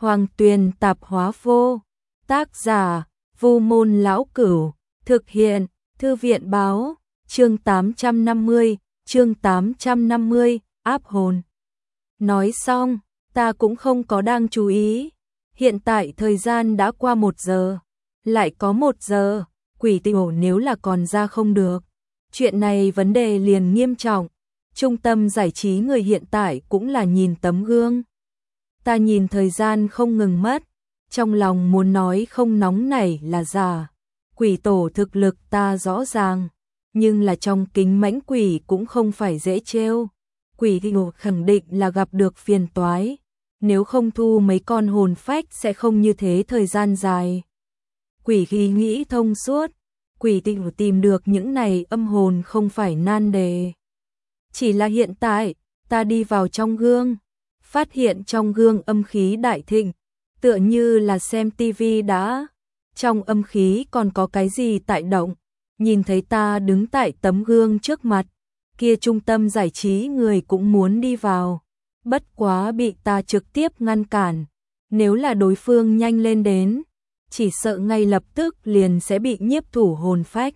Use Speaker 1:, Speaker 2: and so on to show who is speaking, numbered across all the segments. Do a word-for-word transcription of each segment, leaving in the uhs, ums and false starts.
Speaker 1: Hoàng Tuyền Tạp Hóa Vô. Tác giả: Vu Môn Lão Cửu. Thực hiện: Thư viện báo. Chương tám trăm năm mươi, chương tám trăm năm mươi, áp hồn. Nói xong, ta cũng không có đang chú ý. Hiện tại thời gian đã qua một giờ. Lại có một giờ, quỷ tiểu nếu là còn ra không được. Chuyện này vấn đề liền nghiêm trọng. Trung tâm giải trí người hiện tại cũng là nhìn tấm gương. Ta nhìn thời gian không ngừng mất. Trong lòng muốn nói không nóng nảy là giả. Quỷ tổ thực lực ta rõ ràng. Nhưng là trong kính mãnh quỷ cũng không phải dễ trêu. Quỷ tiểu khẳng định là gặp được phiền toái. Nếu không thu mấy con hồn phách sẽ không như thế thời gian dài. Quỷ khi nghĩ thông suốt. Quỷ tiểu tìm được những này âm hồn không phải nan đề. Chỉ là hiện tại, ta đi vào trong gương. Phát hiện trong gương âm khí đại thịnh. Tựa như là xem tivi đã. Trong âm khí còn có cái gì tại động. Nhìn thấy ta đứng tại tấm gương trước mặt. Kia trung tâm giải trí người cũng muốn đi vào. Bất quá bị ta trực tiếp ngăn cản. Nếu là đối phương nhanh lên đến, chỉ sợ ngay lập tức liền sẽ bị nhiếp thủ hồn phách.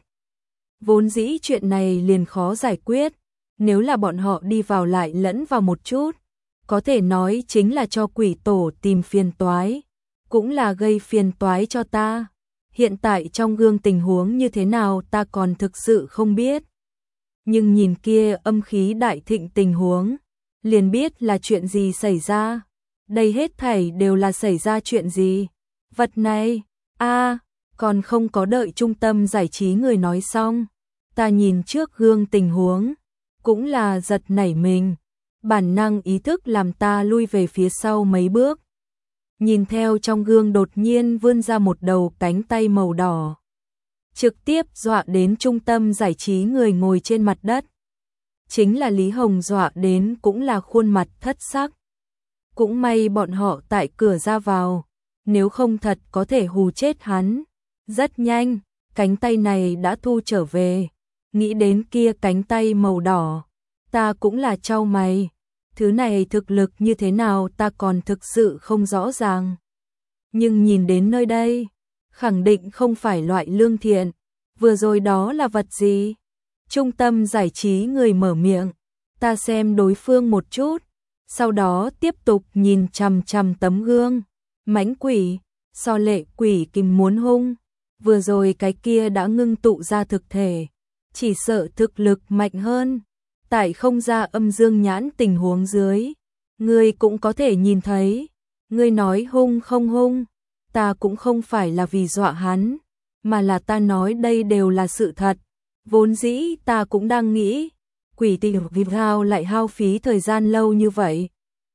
Speaker 1: Vốn dĩ chuyện này liền khó giải quyết. Nếu là bọn họ đi vào lại lẫn vào một chút, có thể nói chính là cho quỷ tổ tìm phiền toái, cũng là gây phiền toái cho ta. Hiện tại trong gương tình huống như thế nào ta còn thực sự không biết. Nhưng nhìn kia âm khí đại thịnh tình huống, liền biết là chuyện gì xảy ra. Đây hết thảy đều là xảy ra chuyện gì. Vật này, a còn không có đợi trung tâm giải trí người nói xong. Ta nhìn trước gương tình huống, cũng là giật nảy mình. Bản năng ý thức làm ta lui về phía sau mấy bước. Nhìn theo trong gương đột nhiên vươn ra một đầu cánh tay màu đỏ. Trực tiếp dọa đến trung tâm giải trí người ngồi trên mặt đất. Chính là Lý Hồng, dọa đến cũng là khuôn mặt thất sắc. Cũng may bọn họ tại cửa ra vào, nếu không thật có thể hù chết hắn. Rất nhanh, cánh tay này đã thu trở về. Nghĩ đến kia cánh tay màu đỏ, ta cũng là chau mày. Thứ này thực lực như thế nào ta còn thực sự không rõ ràng. Nhưng nhìn đến nơi đây, khẳng định không phải loại lương thiện. Vừa rồi đó là vật gì? Trung tâm giải trí người mở miệng. Ta xem đối phương một chút, sau đó tiếp tục nhìn chằm chằm tấm gương. Mãnh quỷ, so lệ quỷ kìm muốn hung. Vừa rồi cái kia đã ngưng tụ ra thực thể. Chỉ sợ thực lực mạnh hơn. Tại không ra âm dương nhãn tình huống dưới, ngươi cũng có thể nhìn thấy. Ngươi nói hung không hung, ta cũng không phải là vì dọa hắn, mà là ta nói đây đều là sự thật. Vốn dĩ ta cũng đang nghĩ, quỷ tiểu vì sao lại hao phí thời gian lâu như vậy.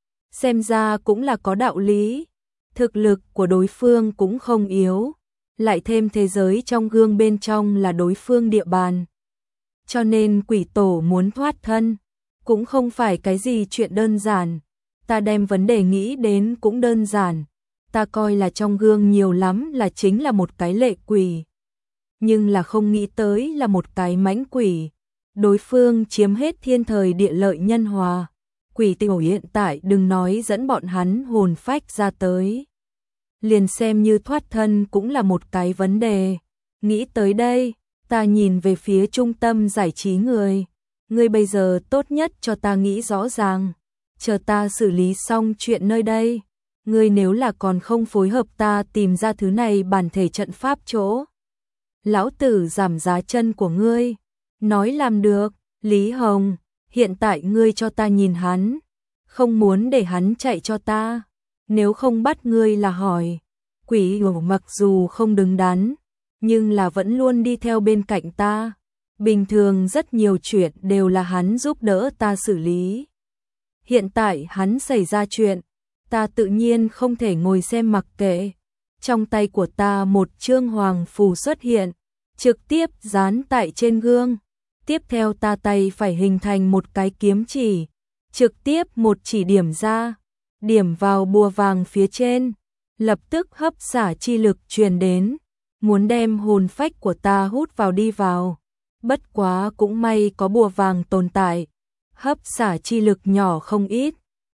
Speaker 1: Xem ra cũng là có đạo lý. Thực lực của đối phương cũng không yếu, lại thêm thế giới trong gương bên trong là đối phương địa bàn. Cho nên quỷ tổ muốn thoát thân, cũng không phải cái gì chuyện đơn giản. Ta đem vấn đề nghĩ đến cũng đơn giản. Ta coi là trong gương nhiều lắm là chính là một cái lệ quỷ. Nhưng là không nghĩ tới là một cái mãnh quỷ. Đối phương chiếm hết thiên thời địa lợi nhân hòa. Quỷ tiểu hiện tại đừng nói dẫn bọn hắn hồn phách ra tới. Liền xem như thoát thân cũng là một cái vấn đề. Nghĩ tới đây, ta nhìn về phía trung tâm giải trí người. Ngươi bây giờ tốt nhất cho ta nghĩ rõ ràng. Chờ ta xử lý xong chuyện nơi đây. Ngươi nếu là còn không phối hợp ta tìm ra thứ này bản thể trận pháp chỗ. Lão tử giảm giá chân của ngươi. Nói làm được, Lý Hồng, hiện tại ngươi cho ta nhìn hắn. Không muốn để hắn chạy cho ta. Nếu không bắt ngươi là hỏi. Quỷ hổ mặc dù không đứng đắn, nhưng là vẫn luôn đi theo bên cạnh ta. Bình thường rất nhiều chuyện đều là hắn giúp đỡ ta xử lý. Hiện tại hắn xảy ra chuyện, ta tự nhiên không thể ngồi xem mặc kệ. Trong tay của ta một chương hoàng phù xuất hiện, trực tiếp dán tại trên gương. Tiếp theo ta tay phải hình thành một cái kiếm chỉ, trực tiếp một chỉ điểm ra, điểm vào bùa vàng phía trên, lập tức hấp xả chi lực truyền đến. Muốn đem hồn phách của ta hút vào đi vào. Bất quá cũng may có bùa vàng tồn tại. Hấp xả chi lực nhỏ không ít.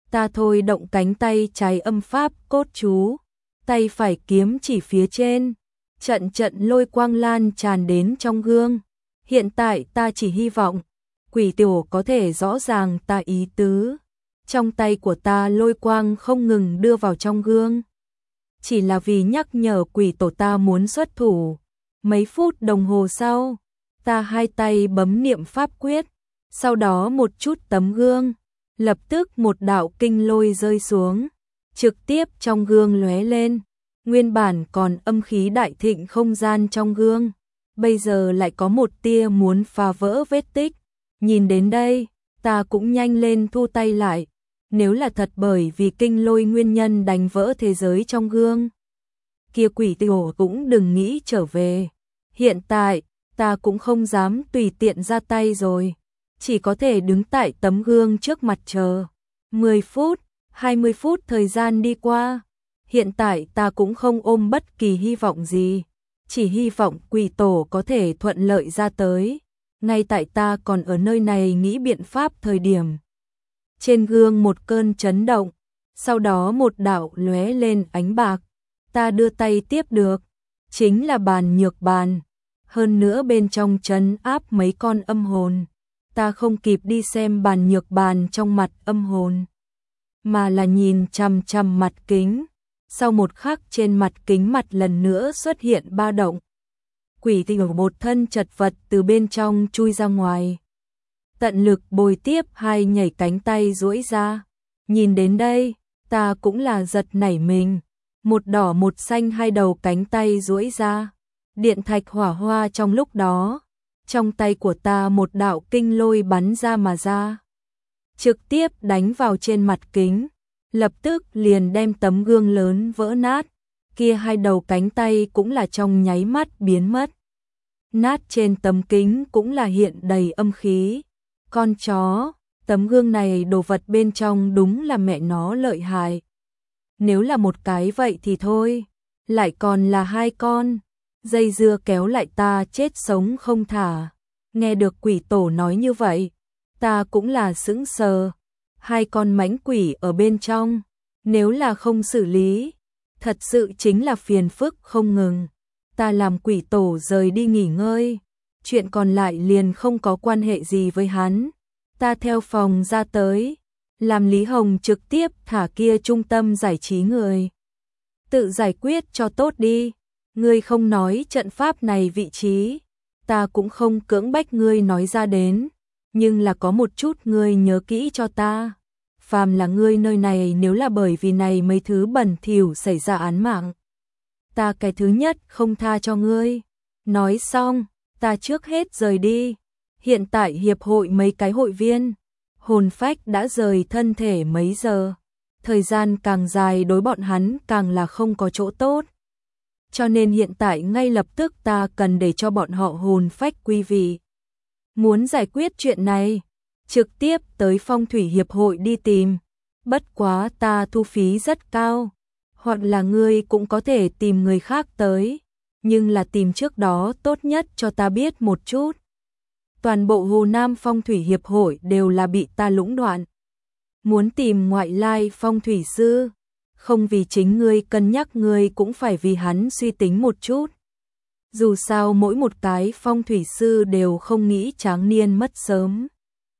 Speaker 1: Ta thôi động cánh tay trái âm pháp cốt chú, tay phải kiếm chỉ phía trên, trận trận lôi quang lan tràn đến trong gương. Hiện tại ta chỉ hy vọng quỷ tiểu có thể rõ ràng ta ý tứ. Trong tay của ta lôi quang không ngừng đưa vào trong gương, chỉ là vì nhắc nhở quỷ tổ ta muốn xuất thủ. Mấy phút đồng hồ sau, ta hai tay bấm niệm pháp quyết, sau đó một chút tấm gương, lập tức một đạo kinh lôi rơi xuống, trực tiếp trong gương lóe lên. Nguyên bản còn âm khí đại thịnh không gian trong gương, bây giờ lại có một tia muốn phá vỡ vết tích. Nhìn đến đây, ta cũng nhanh lên thu tay lại. Nếu là thật bởi vì kinh lôi nguyên nhân đánh vỡ thế giới trong gương, kia quỷ tiểu cũng đừng nghĩ trở về. Hiện tại, ta cũng không dám tùy tiện ra tay rồi, chỉ có thể đứng tại tấm gương trước mặt chờ. mười phút, hai mươi phút thời gian đi qua, hiện tại ta cũng không ôm bất kỳ hy vọng gì, chỉ hy vọng quỷ tổ có thể thuận lợi ra tới. Ngay tại ta còn ở nơi này nghĩ biện pháp thời điểm, trên gương một cơn chấn động, sau đó một đạo lóe lên ánh bạc, ta đưa tay tiếp được, chính là bàn nhược bàn, hơn nữa bên trong trấn áp mấy con âm hồn. Ta không kịp đi xem bàn nhược bàn trong mặt âm hồn, mà là nhìn chằm chằm mặt kính. Sau một khắc trên mặt kính mặt lần nữa xuất hiện ba động. Quỷ tiểu một thân chật vật từ bên trong chui ra ngoài. Tận lực bồi tiếp hai nhảy cánh tay duỗi ra. Nhìn đến đây, ta cũng là giật nảy mình. Một đỏ một xanh hai đầu cánh tay duỗi ra. Điện thạch hỏa hoa trong lúc đó. Trong tay của ta một đạo kinh lôi bắn ra mà ra, trực tiếp đánh vào trên mặt kính, lập tức liền đem tấm gương lớn vỡ nát. Kia hai đầu cánh tay cũng là trong nháy mắt biến mất. Nát trên tấm kính cũng là hiện đầy âm khí. Con chó, tấm gương này đồ vật bên trong đúng là mẹ nó lợi hại. Nếu là một cái vậy thì thôi, lại còn là hai con. Dây dưa kéo lại ta chết sống không thả. Nghe được quỷ tổ nói như vậy, ta cũng là sững sờ. Hai con mãnh quỷ ở bên trong, nếu là không xử lý, thật sự chính là phiền phức không ngừng. Ta làm quỷ tổ rời đi nghỉ ngơi, chuyện còn lại liền không có quan hệ gì với hắn. Ta theo phòng ra tới, làm Lý Hồng trực tiếp thả kia trung tâm giải trí người. Tự giải quyết cho tốt đi. Ngươi không nói trận pháp này vị trí, ta cũng không cưỡng bách ngươi nói ra đến, nhưng là có một chút ngươi nhớ kỹ cho ta. Phàm là ngươi nơi này nếu là bởi vì này mấy thứ bẩn thỉu xảy ra án mạng, ta cái thứ nhất không tha cho ngươi. Nói xong, ta trước hết rời đi. Hiện tại hiệp hội mấy cái hội viên, hồn phách đã rời thân thể mấy giờ. Thời gian càng dài đối bọn hắn càng là không có chỗ tốt. Cho nên hiện tại ngay lập tức ta cần để cho bọn họ hồn phách quy vị. Muốn giải quyết chuyện này, trực tiếp tới phong thủy hiệp hội đi tìm. Bất quá ta thu phí rất cao, hoặc là ngươi cũng có thể tìm người khác tới, nhưng là tìm trước đó tốt nhất cho ta biết một chút. Toàn bộ Hồ Nam phong thủy hiệp hội đều là bị ta lũng đoạn. Muốn tìm ngoại lai phong thủy sư, không vì chính ngươi cân nhắc, ngươi cũng phải vì hắn suy tính một chút. Dù sao mỗi một cái phong thủy sư đều không nghĩ tráng niên mất sớm.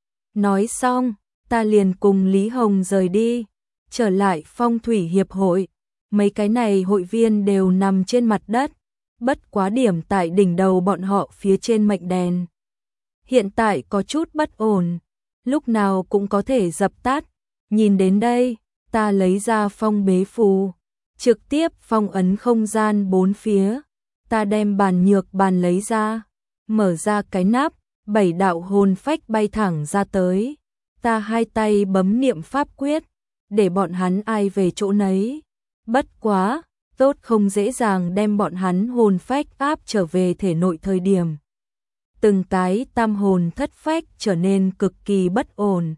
Speaker 1: Nói xong, ta liền cùng Lý Hồng rời đi, trở lại phong thủy hiệp hội. Mấy cái này hội viên đều nằm trên mặt đất, bất quá điểm tại đỉnh đầu bọn họ phía trên mệnh đèn. Hiện tại có chút bất ổn, lúc nào cũng có thể dập tắt. Nhìn đến đây, ta lấy ra phong bế phù, trực tiếp phong ấn không gian bốn phía. Ta đem bàn nhược bàn lấy ra, mở ra cái nắp, bảy đạo hồn phách bay thẳng ra tới. Ta hai tay bấm niệm pháp quyết, để bọn hắn ai về chỗ nấy. Bất quá, tốt không dễ dàng đem bọn hắn hồn phách áp trở về thể nội thời điểm. Từng cái tam hồn thất phách trở nên cực kỳ bất ổn.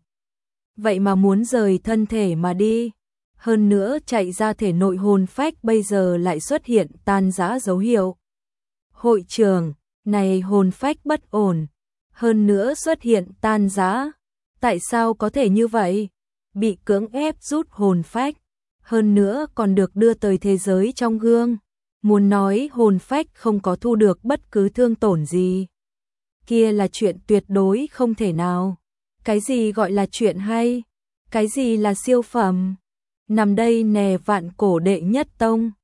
Speaker 1: Vậy mà muốn rời thân thể mà đi. Hơn nữa chạy ra thể nội hồn phách bây giờ lại xuất hiện tan rã dấu hiệu. Hội trưởng, này hồn phách bất ổn. Hơn nữa xuất hiện tan rã. Tại sao có thể như vậy? bị cưỡng ép rút hồn phách, hơn nữa còn được đưa tới thế giới trong gương. Muốn nói hồn phách không có thu được bất cứ thương tổn gì, kia là chuyện tuyệt đối không thể nào. Cái gì gọi là chuyện hay? Cái gì là siêu phẩm? Nằm đây nè vạn cổ đệ nhất tông.